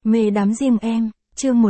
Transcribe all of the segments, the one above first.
Mê đắm riêng em, chương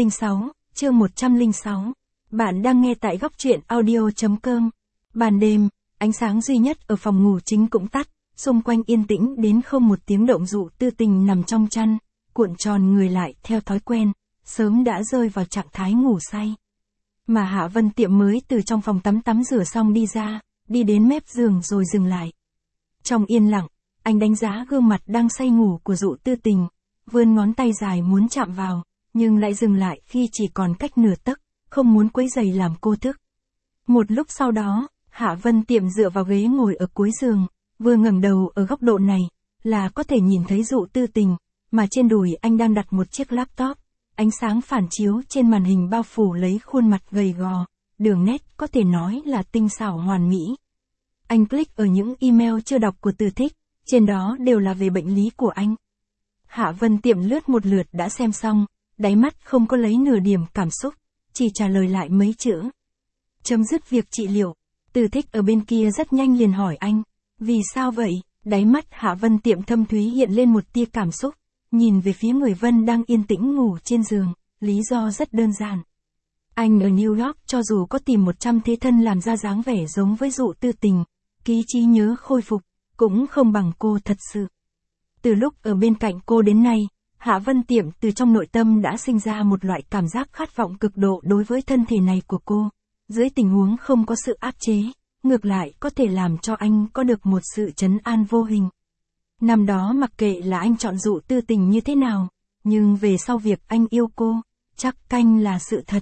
106. Bạn đang nghe tại góc truyện audio.com. Ban đêm, ánh sáng duy nhất ở phòng ngủ chính cũng tắt, xung quanh yên tĩnh đến không một tiếng động. Dụ Tư Tình nằm trong chăn, cuộn tròn người lại theo thói quen, sớm đã rơi vào trạng thái ngủ say. Mà Hạ Vân Tiệm mới từ trong phòng tắm rửa xong đi ra, đi đến mép giường rồi dừng lại. Trong yên lặng, anh đánh giá gương mặt đang say ngủ của Dụ Tư Tình, vươn ngón tay dài muốn chạm vào, nhưng lại dừng lại khi chỉ còn cách nửa tấc, không muốn quấy rầy làm cô thức. Một lúc sau đó, Hạ Vân Tiệm dựa vào ghế ngồi ở cuối giường, vừa ngẩng đầu ở góc độ này, là có thể nhìn thấy Dụ Tư Tình, mà trên đùi anh đang đặt một chiếc laptop, ánh sáng phản chiếu trên màn hình bao phủ lấy khuôn mặt gầy gò, đường nét có thể nói là tinh xảo hoàn mỹ. Anh click ở những email chưa đọc của Từ Thích, trên đó đều là về bệnh lý của anh. Hạ Vân Tiệm lướt một lượt đã xem xong, đáy mắt không có lấy nửa điểm cảm xúc, chỉ trả lời lại mấy chữ. Chấm dứt việc trị liệu. Từ Thích ở bên kia rất nhanh liền hỏi anh, vì sao vậy? Đáy mắt Hạ Vân Tiệm thâm thúy hiện lên một tia cảm xúc, nhìn về phía người Vân đang yên tĩnh ngủ trên giường, lý do rất đơn giản. Anh ở New York cho dù có tìm 100 thế thân làm ra dáng vẻ giống với Dụ Tư Tình, ký trí nhớ khôi phục, cũng không bằng cô thật sự. Từ lúc ở bên cạnh cô đến nay, Hạ Vân Tiệm từ trong nội tâm đã sinh ra một loại cảm giác khát vọng cực độ đối với thân thể này của cô. Dưới tình huống không có sự áp chế, ngược lại có thể làm cho anh có được một sự trấn an vô hình. Năm đó mặc kệ là anh chọn Dụ Tư Tình như thế nào, nhưng về sau việc anh yêu cô, chắc canh là sự thật.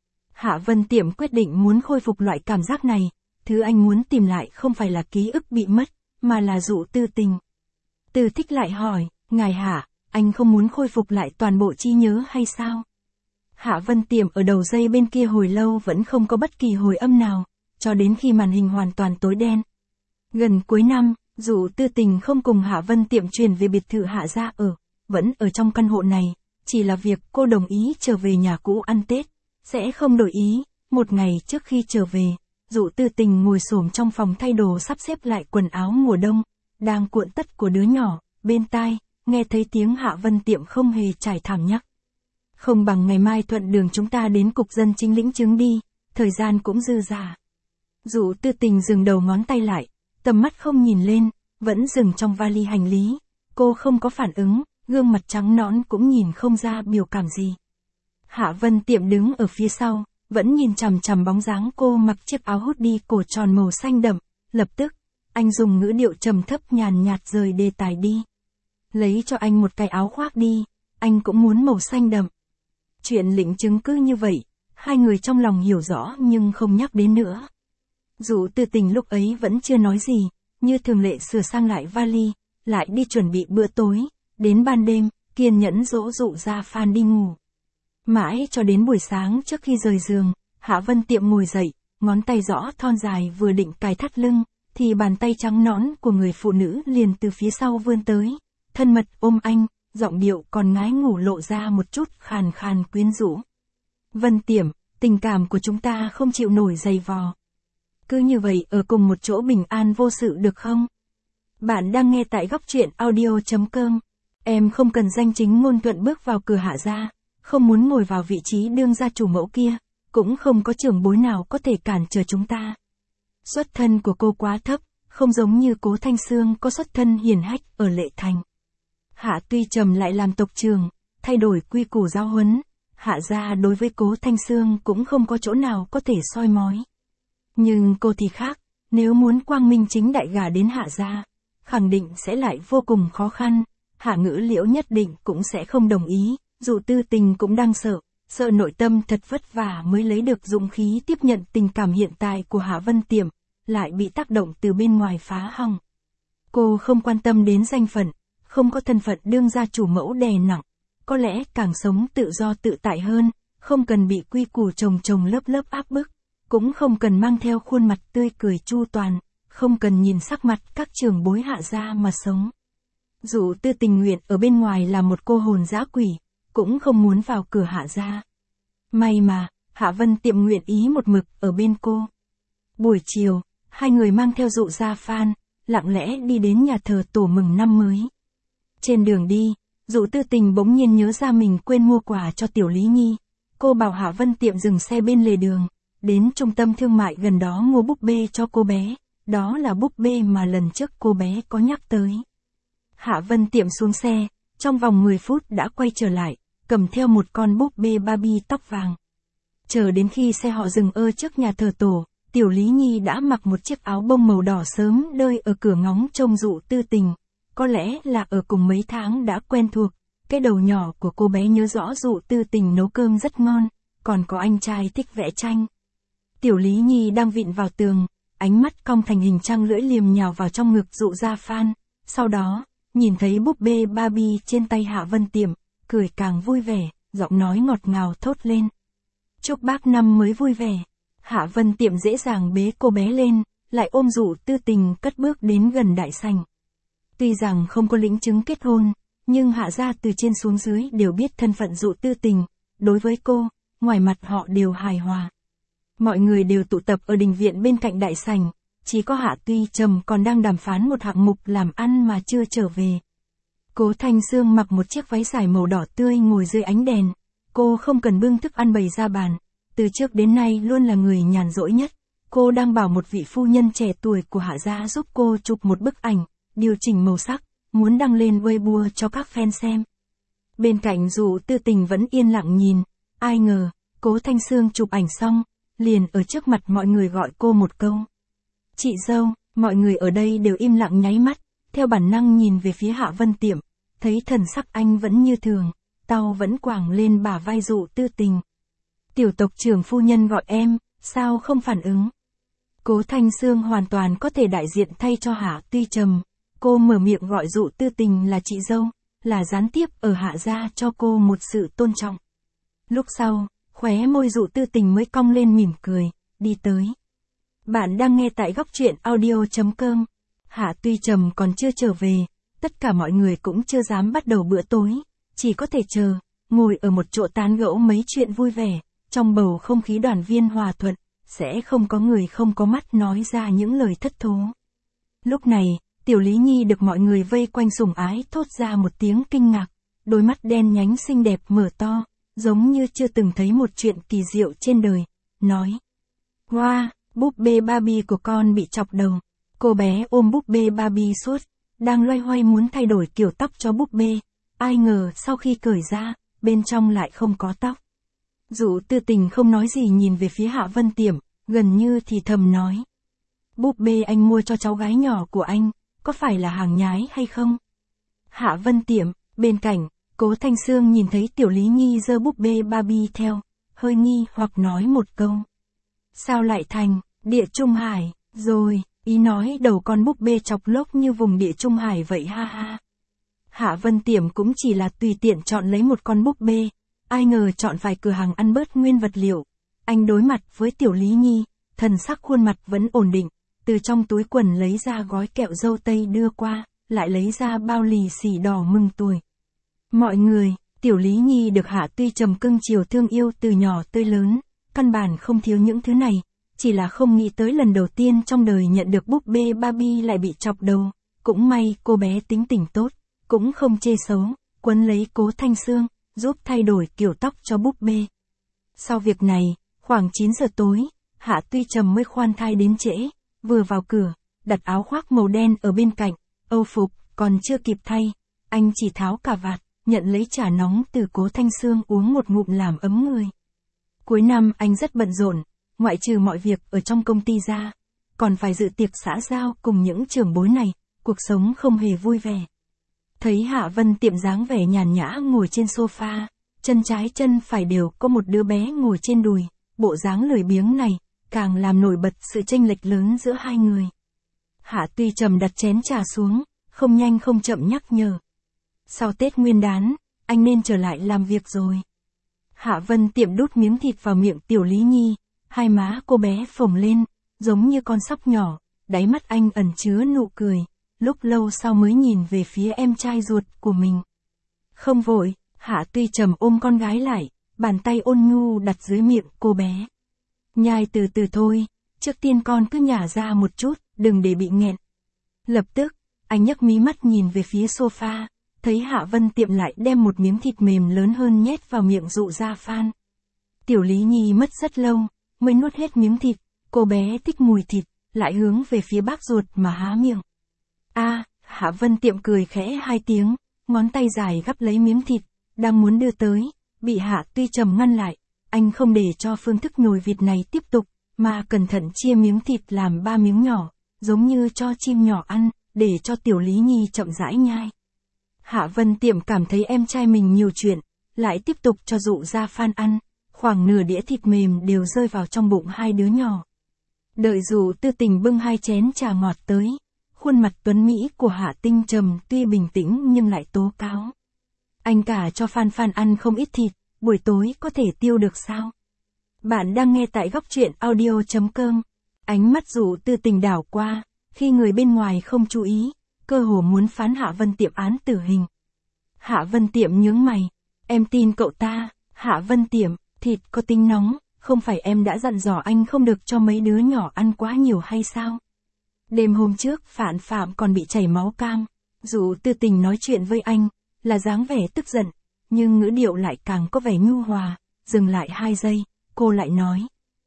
Hạ Vân Tiệm quyết định muốn khôi phục loại cảm giác này, thứ anh muốn tìm lại không phải là ký ức bị mất, mà là Dụ Tư Tình. Từ Thích lại hỏi, ngài Hạ, anh không muốn khôi phục lại toàn bộ trí nhớ hay sao? Hạ Vân Tiệm ở đầu dây bên kia hồi lâu vẫn không có bất kỳ hồi âm nào, cho đến khi màn hình hoàn toàn tối đen. Gần cuối năm, Dụ Tư Tình không cùng Hạ Vân Tiệm chuyển về biệt thự Hạ gia ở, vẫn ở trong căn hộ này, chỉ là việc cô đồng ý trở về nhà cũ ăn Tết, sẽ không đổi ý. Một ngày trước khi trở về, Dụ Tư Tình ngồi xổm trong phòng thay đồ sắp xếp lại quần áo mùa đông, đang cuộn tất của đứa nhỏ, bên tai, nghe thấy tiếng Hạ Vân Tiệm không hề trải thảm nhắc. Không bằng ngày mai thuận đường chúng ta đến cục dân chính lĩnh chứng đi, thời gian cũng dư dả. Dụ Tư Tình dừng đầu ngón tay lại, tầm mắt không nhìn lên, vẫn dừng trong vali hành lý. Cô không có phản ứng, gương mặt trắng nõn cũng nhìn không ra biểu cảm gì. Hạ Vân Tiệm đứng ở phía sau, vẫn nhìn chằm chằm bóng dáng cô mặc chiếc áo hoodie cổ tròn màu xanh đậm, lập tức, anh dùng ngữ điệu trầm thấp nhàn nhạt rời đề tài đi. Lấy cho anh một cái áo khoác đi, anh cũng muốn màu xanh đậm. Chuyện lĩnh chứng cứ như vậy, hai người trong lòng hiểu rõ nhưng không nhắc đến nữa. Dụ Tư Tình lúc ấy vẫn chưa nói gì, như thường lệ sửa sang lại vali, lại đi chuẩn bị bữa tối, đến ban đêm, kiên nhẫn dỗ Dụ Gia Phan đi ngủ. Mãi cho đến buổi sáng trước khi rời giường, Hạ Vân Tiệm ngồi dậy, ngón tay rõ thon dài vừa định cài thắt lưng, thì bàn tay trắng nõn của người phụ nữ liền từ phía sau vươn tới, thân mật ôm anh, giọng điệu còn ngái ngủ lộ ra một chút khàn khàn quyến rũ. Vân Tiệm, tình cảm của chúng ta không chịu nổi dày vò. Cứ như vậy ở cùng một chỗ bình an vô sự được không? Bạn đang nghe tại góc truyện audio.com. Em không cần danh chính ngôn thuận bước vào cửa Hạ gia, không muốn ngồi vào vị trí đương gia chủ mẫu kia, cũng không có trưởng bối nào có thể cản trở chúng ta. Xuất thân của cô quá thấp, không giống như Cố Thanh Sương có xuất thân hiển hách ở Lệ Thành. Hạ Tuy Trầm lại làm tộc trưởng, thay đổi quy củ giáo huấn, Hạ gia đối với Cố Thanh Sương cũng không có chỗ nào có thể soi mói. Nhưng cô thì khác, nếu muốn quang minh chính đại gả đến Hạ gia, khẳng định sẽ lại vô cùng khó khăn, Hạ Ngữ Liễu nhất định cũng sẽ không đồng ý. Dụ Tư Tình cũng đang sợ nội tâm thật vất vả mới lấy được dũng khí tiếp nhận tình cảm hiện tại của Hạ Vân Tiệm, lại bị tác động từ bên ngoài phá hỏng. Cô không quan tâm đến danh phận, không có thân phận đương gia chủ mẫu đè nặng, có lẽ càng sống tự do tự tại hơn, không cần bị quy củ chồng lớp lớp áp bức, cũng không cần mang theo khuôn mặt tươi cười chu toàn, không cần nhìn sắc mặt các trưởng bối Hạ gia mà sống. Dụ Tư Tình nguyện ở bên ngoài là một cô hồn dã quỷ, cũng không muốn vào cửa Hạ gia. May mà, Hạ Vân Tiệm nguyện ý một mực ở bên cô. Buổi chiều, hai người mang theo Dụ Gia Phan, lặng lẽ đi đến nhà thờ tổ mừng năm mới. Trên đường đi, Dụ Tư Tình bỗng nhiên nhớ ra mình quên mua quà cho Tiểu Lý Nhi. Cô bảo Hạ Vân Tiệm dừng xe bên lề đường, đến trung tâm thương mại gần đó mua búp bê cho cô bé. Đó là búp bê mà lần trước cô bé có nhắc tới. Hạ Vân Tiệm xuống xe, trong vòng 10 phút đã quay trở lại, cầm theo một con búp bê Barbie tóc vàng. Chờ đến khi xe họ dừng trước nhà thờ tổ, Tiểu Lý Nhi đã mặc một chiếc áo bông màu đỏ sớm đơi ở cửa ngóng trông Dụ Tư Tình. Có lẽ là ở cùng mấy tháng đã quen thuộc, cái đầu nhỏ của cô bé nhớ rõ Dụ Tư Tình nấu cơm rất ngon, còn có anh trai thích vẽ tranh. Tiểu Lý Nhi đang vịn vào tường, ánh mắt cong thành hình trăng lưỡi liềm nhào vào trong ngực Dụ Gia Phan, sau đó, nhìn thấy búp bê Barbie trên tay Hạ Vân Tiệm, cười càng vui vẻ, giọng nói ngọt ngào thốt lên. Chúc bác năm mới vui vẻ. Hạ Vân Tiệm dễ dàng bế cô bé lên, lại ôm Dụ Tư Tình cất bước đến gần đại sảnh. Tuy rằng không có lĩnh chứng kết hôn, nhưng Hạ gia từ trên xuống dưới đều biết thân phận Dụ Tư Tình, đối với cô, ngoài mặt họ đều hài hòa. Mọi người đều tụ tập ở đình viện bên cạnh đại sảnh, chỉ có Hạ Tuy Trầm còn đang đàm phán một hạng mục làm ăn mà chưa trở về. Cố Thanh Sương mặc một chiếc váy dài màu đỏ tươi ngồi dưới ánh đèn, cô không cần bưng thức ăn bày ra bàn, từ trước đến nay luôn là người nhàn rỗi nhất. Cô đang bảo một vị phu nhân trẻ tuổi của Hạ gia giúp cô chụp một bức ảnh, điều chỉnh màu sắc, muốn đăng lên Weibo cho các fan xem. Bên cạnh Dụ Tư Tình vẫn yên lặng nhìn, ai ngờ, Cố Thanh Sương chụp ảnh xong, liền ở trước mặt mọi người gọi cô một câu. Chị dâu, mọi người ở đây đều im lặng nháy mắt, theo bản năng nhìn về phía Hạ Vân Tiệm, thấy thần sắc anh vẫn như thường, tao vẫn quàng lên bả vai Dụ Tư Tình. Tiểu tộc trưởng phu nhân gọi em, sao không phản ứng? Cố Thanh Sương hoàn toàn có thể đại diện thay cho Hạ Tuy Trầm, cô mở miệng gọi Dụ Tư Tình là chị dâu, là gián tiếp ở Hạ gia cho cô một sự tôn trọng. Lúc sau, khóe môi Dụ Tư Tình mới cong lên mỉm cười, đi tới. Bạn đang nghe tại góc truyện audio.com. Hạ Tuy Trầm còn chưa trở về, tất cả mọi người cũng chưa dám bắt đầu bữa tối, chỉ có thể chờ, ngồi ở một chỗ tán gẫu mấy chuyện vui vẻ, trong bầu không khí đoàn viên hòa thuận, sẽ không có người không có mắt nói ra những lời thất thố. Lúc này, Tiểu Lý Nhi được mọi người vây quanh sủng ái thốt ra một tiếng kinh ngạc, đôi mắt đen nhánh xinh đẹp mở to, giống như chưa từng thấy một chuyện kỳ diệu trên đời, nói. Wow, búp bê Barbie của con bị chọc đầu. Cô bé ôm búp bê Barbie suốt, đang loay hoay muốn thay đổi kiểu tóc cho búp bê, ai ngờ sau khi cởi ra, bên trong lại không có tóc. Dụ Tư Tình không nói gì nhìn về phía Hạ Vân Tiệm, gần như thì thầm nói. Búp bê anh mua cho cháu gái nhỏ của anh, có phải là hàng nhái hay không? Hạ Vân Tiệm, bên cạnh, Cố Thanh Sương nhìn thấy Tiểu Lý Nhi giơ búp bê Barbie theo, hơi nghi hoặc nói một câu. Sao lại thành, Địa Trung Hải, rồi, ý nói đầu con búp bê chọc lốc như vùng Địa Trung Hải vậy ha ha. Hạ Vân Tiệm cũng chỉ là tùy tiện chọn lấy một con búp bê, ai ngờ chọn phải cửa hàng ăn bớt nguyên vật liệu. Anh đối mặt với Tiểu Lý Nhi, thần sắc khuôn mặt vẫn ổn định, từ trong túi quần lấy ra gói kẹo dâu tây đưa qua, lại lấy ra bao lì xì đỏ mừng tuổi. Mọi người, Tiểu Lý Nhi được Hạ Tuy Trầm cưng chiều thương yêu từ nhỏ tới lớn, căn bản không thiếu những thứ này, chỉ là không nghĩ tới lần đầu tiên trong đời nhận được búp bê Barbie lại bị chọc đầu, cũng may cô bé tính tình tốt, cũng không chê xấu, quấn lấy Cố Thanh Sương, giúp thay đổi kiểu tóc cho búp bê. Sau việc này, khoảng 9 giờ tối, Hạ Tuy Trầm mới khoan thai đến trễ, vừa vào cửa, đặt áo khoác màu đen ở bên cạnh, âu phục, còn chưa kịp thay, anh chỉ tháo cà vạt, nhận lấy trà nóng từ Cố Thanh Sương uống một ngụm làm ấm người. Cuối năm anh rất bận rộn, ngoại trừ mọi việc ở trong công ty ra, còn phải dự tiệc xã giao cùng những trưởng bối này, cuộc sống không hề vui vẻ. Thấy Hạ Vân Tiệm dáng vẻ nhàn nhã ngồi trên sofa, chân trái chân phải đều có một đứa bé ngồi trên đùi, bộ dáng lười biếng này, càng làm nổi bật sự chênh lệch lớn giữa hai người. Hạ Tuy Trầm đặt chén trà xuống, không nhanh không chậm nhắc nhở. Sau Tết Nguyên Đán, anh nên trở lại làm việc rồi. Hạ Vân Tiệm đút miếng thịt vào miệng Tiểu Lý Nhi, hai má cô bé phồng lên, giống như con sóc nhỏ, đáy mắt anh ẩn chứa nụ cười, lúc lâu sau mới nhìn về phía em trai ruột của mình. Không vội, Hạ Tuy Trầm ôm con gái lại, bàn tay ôn nhu đặt dưới miệng cô bé. Nhai từ từ thôi, trước tiên con cứ nhả ra một chút, đừng để bị nghẹn. Lập tức, anh nhấc mí mắt nhìn về phía sofa, thấy Hạ Vân Tiệm lại đem một miếng thịt mềm lớn hơn nhét vào miệng Dụ Gia Phan. Tiểu Lý Nhi mất rất lâu, mới nuốt hết miếng thịt, cô bé thích mùi thịt, lại hướng về phía bác ruột mà há miệng. Hạ Vân Tiệm cười khẽ 2 tiếng, ngón tay dài gắp lấy miếng thịt, đang muốn đưa tới, bị Hạ Tuy Trầm ngăn lại, anh không để cho phương thức nhồi vịt này tiếp tục, mà cẩn thận chia miếng thịt làm 3 miếng nhỏ, giống như cho chim nhỏ ăn, để cho Tiểu Lý Nhi chậm rãi nhai. Hạ Vân Tiệm cảm thấy em trai mình nhiều chuyện, lại tiếp tục cho Dụ Gia Phan ăn, khoảng nửa đĩa thịt mềm đều rơi vào trong bụng hai đứa nhỏ. Đợi Dụ Tư Tình bưng 2 chén trà ngọt tới, khuôn mặt tuấn mỹ của Hạ Tinh Trầm tuy bình tĩnh nhưng lại tố cáo. Anh cả cho Phan Phan ăn không ít thịt, buổi tối có thể tiêu được sao? Bạn đang nghe tại góc truyện audio.com. Ánh mắt Dụ Tư Tình đảo qua, khi người bên ngoài không chú ý, cơ hồ muốn phán Hạ Vân Tiệm án tử hình. Hạ Vân Tiệm nhướng mày, em tin cậu ta. Hạ Vân Tiệm, thịt có tính nóng, không phải em đã dặn dò anh không được cho mấy đứa nhỏ ăn quá nhiều hay sao? Đêm hôm trước Phạn Phạm còn bị chảy máu cam, Dụ Tư Tình nói chuyện với anh, là dáng vẻ tức giận, nhưng ngữ điệu lại càng có vẻ nhu hòa, dừng lại 2 giây, cô lại nói.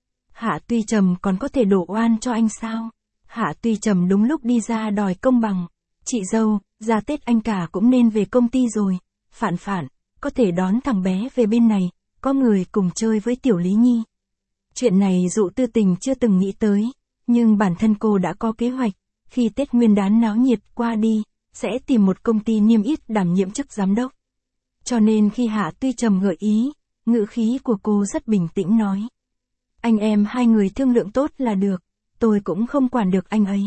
Hạ Tuy Trầm còn có thể đổ oan cho anh sao? Hạ Tuy Trầm đúng lúc đi ra đòi công bằng. Chị dâu, ra Tết anh cả cũng nên về công ty rồi. Phạn, có thể đón thằng bé về bên này, có người cùng chơi với Tiểu Lý Nhi. Chuyện này Dụ Tư Tình chưa từng nghĩ tới, nhưng bản thân cô đã có kế hoạch, khi Tết Nguyên đán náo nhiệt qua đi, sẽ tìm một công ty niêm yết đảm nhiệm chức giám đốc. Cho nên khi Hạ Tuy Trầm gợi ý, ngữ khí của cô rất bình tĩnh nói. Anh em 2 người thương lượng tốt là được, tôi cũng không quản được anh ấy.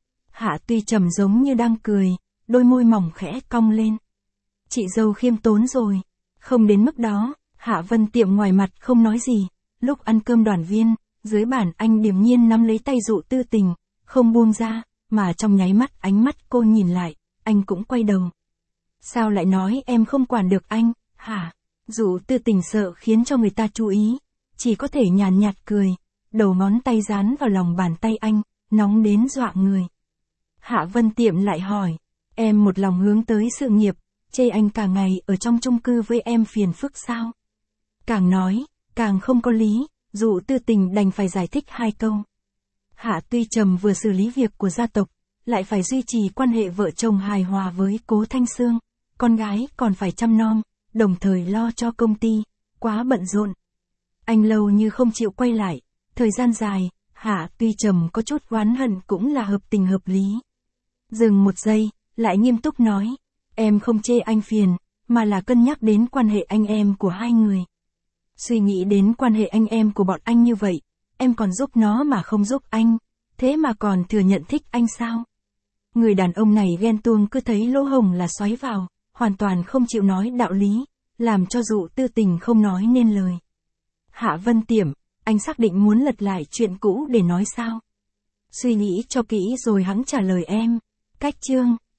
Hạ Tuy Trầm giống như đang cười, đôi môi mỏng khẽ cong lên. Chị dâu khiêm tốn rồi, không đến mức đó. Hạ Vân Tiệm ngoài mặt không nói gì, lúc ăn cơm đoàn viên, dưới bàn anh điềm nhiên nắm lấy tay Dụ Tư Tình, không buông ra, mà trong nháy mắt ánh mắt cô nhìn lại, anh cũng quay đầu. Sao lại nói em không quản được anh, hả? Dụ Tư Tình sợ khiến cho người ta chú ý, chỉ có thể nhàn nhạt cười, đầu ngón tay dán vào lòng bàn tay anh, nóng đến dọa người. Hạ Vân Tiệm lại hỏi, em một lòng hướng tới sự nghiệp, chê anh cả ngày ở trong chung cư với em phiền phức sao? Càng nói, càng không có lý, Dụ Tư Tình đành phải giải thích 2 câu. Hạ Tuy Trầm vừa xử lý việc của gia tộc, lại phải duy trì quan hệ vợ chồng hài hòa với Cố Thanh Sương, con gái còn phải chăm nom, đồng thời lo cho công ty, quá bận rộn. Anh lâu như không chịu quay lại, thời gian dài, Hạ Tuy Trầm có chút oán hận cũng là hợp tình hợp lý. Dừng 1 giây, lại nghiêm túc nói, em không chê anh phiền, mà là cân nhắc đến quan hệ anh em của 2 người. Suy nghĩ đến quan hệ anh em của bọn anh như vậy, em còn giúp nó mà không giúp anh, thế mà còn thừa nhận thích anh sao? Người đàn ông này ghen tuông cứ thấy lỗ hổng là xoáy vào, hoàn toàn không chịu nói đạo lý, làm cho Dụ Tư Tình không nói nên lời. Hạ Vân Tiệm, anh xác định muốn lật lại chuyện cũ để nói sao? Suy nghĩ cho kỹ rồi hẵng trả lời em. Cách chương